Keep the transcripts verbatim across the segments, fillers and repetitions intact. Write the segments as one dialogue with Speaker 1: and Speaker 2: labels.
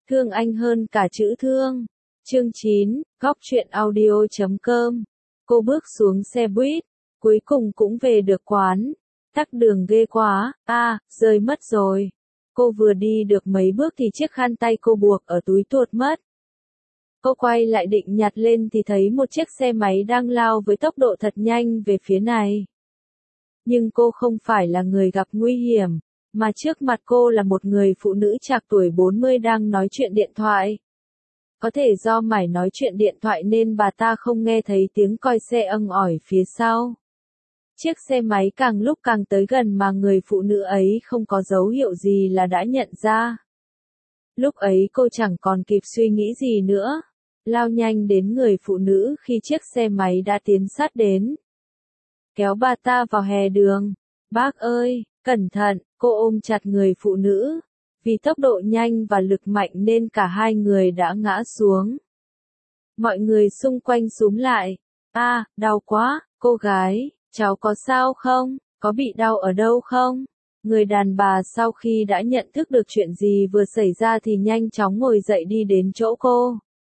Speaker 1: Thương anh hơn cả chữ thương. Chương chín, góc truyện audio.com. Cô bước xuống xe buýt, cuối cùng cũng về được quán. Tắc đường ghê quá, a, à, rơi mất rồi. Cô vừa đi được mấy bước thì chiếc khăn tay cô buộc ở túi tuột mất. Cô quay lại định nhặt lên thì thấy một chiếc xe máy đang lao với tốc độ thật nhanh về phía này. Nhưng cô không phải là người gặp nguy hiểm, mà trước mặt cô là một người phụ nữ trạc tuổi bốn mươi đang nói chuyện điện thoại. Có thể do mải nói chuyện điện thoại nên bà ta không nghe thấy tiếng còi xe ầm ỏi phía sau. Chiếc xe máy càng lúc càng tới gần mà người phụ nữ ấy không có dấu hiệu gì là đã nhận ra. Lúc ấy cô chẳng còn kịp suy nghĩ gì nữa, lao nhanh đến người phụ nữ khi chiếc xe máy đã tiến sát đến. Kéo bà ta vào hè đường. Bác ơi, cẩn thận, cô ôm chặt người phụ nữ. Vì tốc độ nhanh và lực mạnh nên cả hai người đã ngã xuống. Mọi người xung quanh xúm lại. A, à, đau quá, cô gái, cháu có sao không? Có bị đau ở đâu không? Người đàn bà sau khi đã nhận thức được chuyện gì vừa xảy ra thì nhanh chóng ngồi dậy đi đến chỗ cô.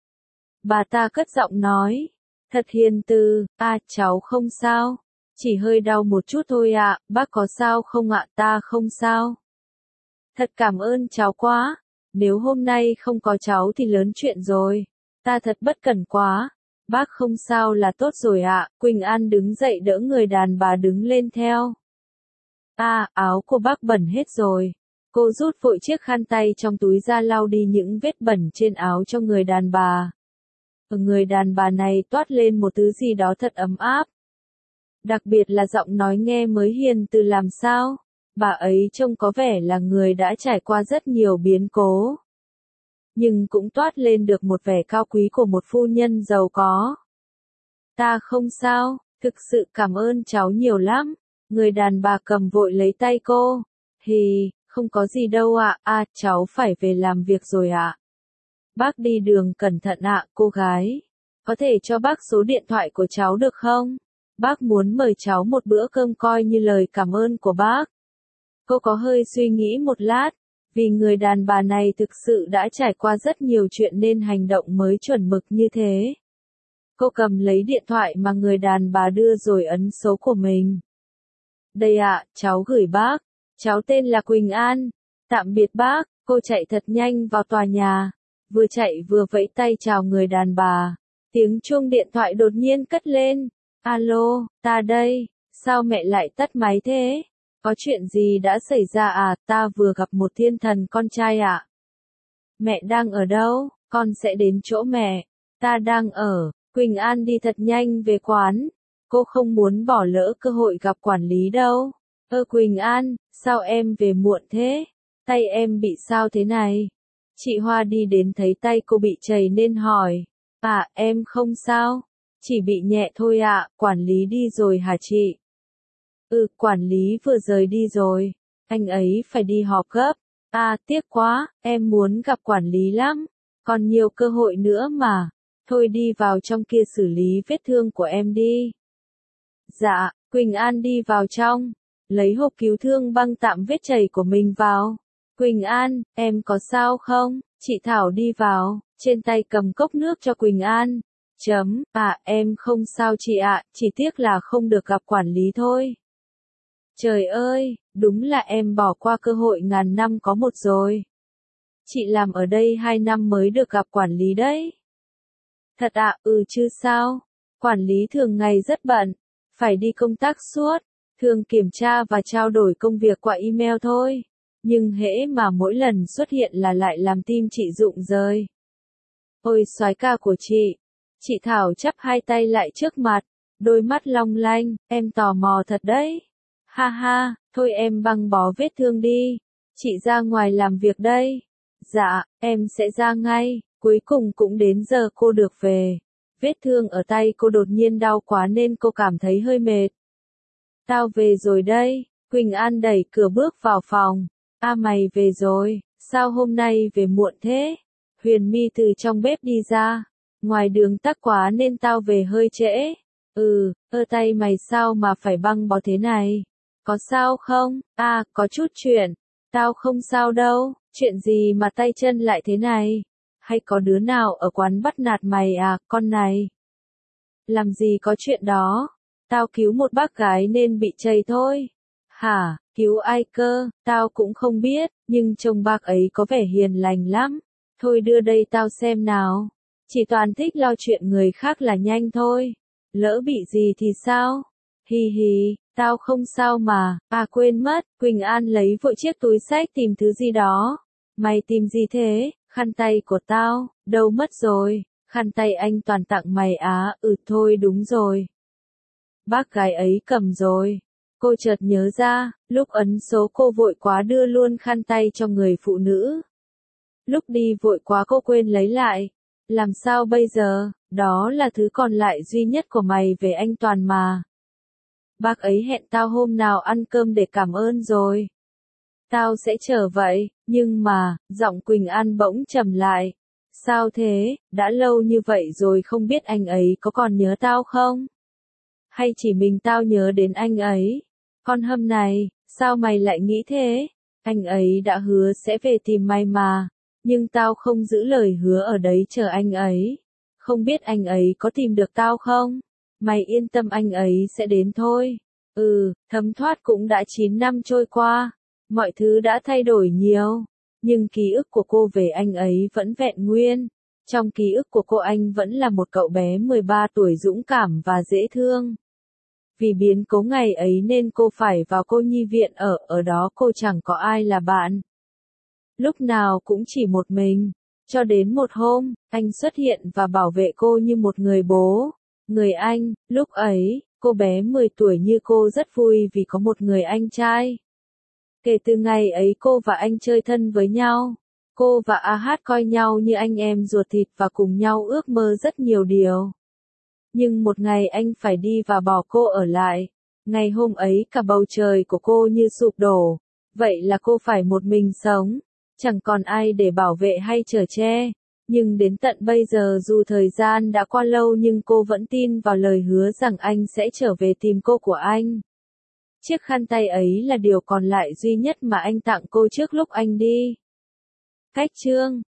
Speaker 1: Bà ta cất giọng nói. Thật hiền từ, a, à, cháu không sao. Chỉ hơi đau một chút thôi ạ, à, bác có sao không ạ? À? Ta không sao. Thật cảm ơn cháu quá, nếu hôm nay không có cháu thì lớn chuyện rồi, ta thật bất cẩn quá. Bác không sao là tốt rồi ạ. À. Quỳnh An đứng dậy đỡ người đàn bà đứng lên theo. À, áo của bác bẩn hết rồi. Cô rút vội chiếc khăn tay trong túi ra lau đi những vết bẩn trên áo cho người đàn bà. Ở người đàn bà này toát lên một thứ gì đó thật ấm áp. Đặc biệt là giọng nói nghe mới hiền từ làm sao. Bà ấy trông có vẻ là người đã trải qua rất nhiều biến cố. Nhưng cũng toát lên được một vẻ cao quý của một phu nhân giàu có. Ta không sao, thực sự cảm ơn cháu nhiều lắm. Người đàn bà cầm vội lấy tay cô. Hì, không có gì đâu ạ, à. à, cháu phải về làm việc rồi ạ. À. Bác đi đường cẩn thận ạ, à, cô gái. Có thể cho bác số điện thoại của cháu được không? Bác muốn mời cháu một bữa cơm coi như lời cảm ơn của bác. Cô có hơi suy nghĩ một lát, vì người đàn bà này thực sự đã trải qua rất nhiều chuyện nên hành động mới chuẩn mực như thế. Cô cầm lấy điện thoại mà người đàn bà đưa rồi ấn số của mình. Đây ạ, à, cháu gửi bác. Cháu tên là Quỳnh An. Tạm biệt bác. Cô chạy thật nhanh vào tòa nhà. Vừa chạy vừa vẫy tay chào người đàn bà. Tiếng chuông điện thoại đột nhiên cất lên. Alo, ta đây. Sao mẹ lại tắt máy thế? Có chuyện gì đã xảy ra à? Ta vừa gặp một thiên thần con trai ạ. À? Mẹ đang ở đâu? Con sẽ đến chỗ mẹ. Ta đang ở. Quỳnh An đi thật nhanh về quán. Cô không muốn bỏ lỡ cơ hội gặp quản lý đâu. Ơ Quỳnh An, sao em về muộn thế? Tay em bị sao thế này? Chị Hoa đi đến thấy tay cô bị chảy nên hỏi. À, em không sao. Chỉ bị nhẹ thôi ạ. À, quản lý đi rồi hả chị? Ừ, quản lý vừa rời đi rồi. Anh ấy phải đi họp gấp. À, tiếc quá, em muốn gặp quản lý lắm. Còn nhiều cơ hội nữa mà. Thôi đi vào trong kia xử lý vết thương của em đi. Dạ, Quỳnh An đi vào trong. Lấy hộp cứu thương băng tạm vết chảy của mình vào. Quỳnh An, em có sao không? Chị Thảo đi vào, trên tay cầm cốc nước cho Quỳnh An. Chấm, à, em không sao chị ạ, à, chỉ tiếc là không được gặp quản lý thôi. Trời ơi, đúng là em bỏ qua cơ hội ngàn năm có một rồi. Chị làm ở đây hai năm mới được gặp quản lý đấy. Thật ạ, à, ừ chứ sao. Quản lý thường ngày rất bận, phải đi công tác suốt, thường kiểm tra và trao đổi công việc qua email thôi. Nhưng hễ mà mỗi lần xuất hiện là lại làm tim chị rụng rời. Ôi soái ca của chị. Chị Thảo chắp hai tay lại trước mặt, đôi mắt long lanh, em tò mò thật đấy. Ha ha, thôi em băng bó vết thương đi. Chị ra ngoài làm việc đây. Dạ, em sẽ ra ngay. Cuối cùng cũng đến giờ cô được về. Vết thương ở tay cô đột nhiên đau quá nên cô cảm thấy hơi mệt. Tao về rồi đây. Quỳnh An đẩy cửa bước vào phòng. A à, mày về rồi, sao hôm nay về muộn thế? Huyền My từ trong bếp đi ra. Ngoài đường tắc quá nên tao về hơi trễ. Ừ, ơ tay mày sao mà phải băng bó thế này? Có sao không? À, có chút chuyện. Tao không sao đâu, chuyện gì mà tay chân lại thế này? Hay có đứa nào ở quán bắt nạt mày à, con này? Làm gì có chuyện đó, tao cứu một bác gái nên bị chây thôi. Hả, cứu ai cơ, tao cũng không biết, nhưng trông bác ấy có vẻ hiền lành lắm. Thôi đưa đây tao xem nào. Chỉ toàn thích lo chuyện người khác là nhanh thôi. Lỡ bị gì thì sao? Hi hi, tao không sao mà, à quên mất, Quỳnh An lấy vội chiếc túi xách tìm thứ gì đó. Mày tìm gì thế? Khăn tay của tao, đâu mất rồi? Khăn tay anh Toàn tặng mày á, ừ thôi đúng rồi. Bác gái ấy cầm rồi. Cô chợt nhớ ra, lúc ấn số cô vội quá đưa luôn khăn tay cho người phụ nữ. Lúc đi vội quá cô quên lấy lại. Làm sao bây giờ, đó là thứ còn lại duy nhất của mày về anh Toàn mà. Bác ấy hẹn tao hôm nào ăn cơm để cảm ơn rồi. Tao sẽ trở vậy, nhưng mà, giọng Quỳnh An bỗng trầm lại. Sao thế, đã lâu như vậy rồi không biết anh ấy có còn nhớ tao không? Hay chỉ mình tao nhớ đến anh ấy? Con hâm này, sao mày lại nghĩ thế? Anh ấy đã hứa sẽ về tìm mày mà, nhưng tao không giữ lời hứa ở đấy chờ anh ấy. Không biết anh ấy có tìm được tao không? Mày yên tâm anh ấy sẽ đến thôi. Ừ, thấm thoát cũng đã chín năm trôi qua. Mọi thứ đã thay đổi nhiều. Nhưng ký ức của cô về anh ấy vẫn vẹn nguyên. Trong ký ức của cô anh vẫn là một cậu bé mười ba tuổi dũng cảm và dễ thương. Vì biến cố ngày ấy nên cô phải vào cô nhi viện ở, ở đó cô chẳng có ai là bạn. Lúc nào cũng chỉ một mình. Cho đến một hôm, anh xuất hiện và bảo vệ cô như một người bố. Người anh, lúc ấy, cô bé mười tuổi như cô rất vui vì có một người anh trai. Kể từ ngày ấy cô và anh chơi thân với nhau. Cô và a hát coi nhau như anh em ruột thịt và cùng nhau ước mơ rất nhiều điều. Nhưng một ngày anh phải đi và bỏ cô ở lại. Ngày hôm ấy cả bầu trời của cô như sụp đổ. Vậy là cô phải một mình sống. Chẳng còn ai để bảo vệ hay chở che. Nhưng đến tận bây giờ dù thời gian đã qua lâu nhưng cô vẫn tin vào lời hứa rằng anh sẽ trở về tìm cô của anh. Chiếc khăn tay ấy là điều còn lại duy nhất mà anh tặng cô trước lúc anh đi. Cách chương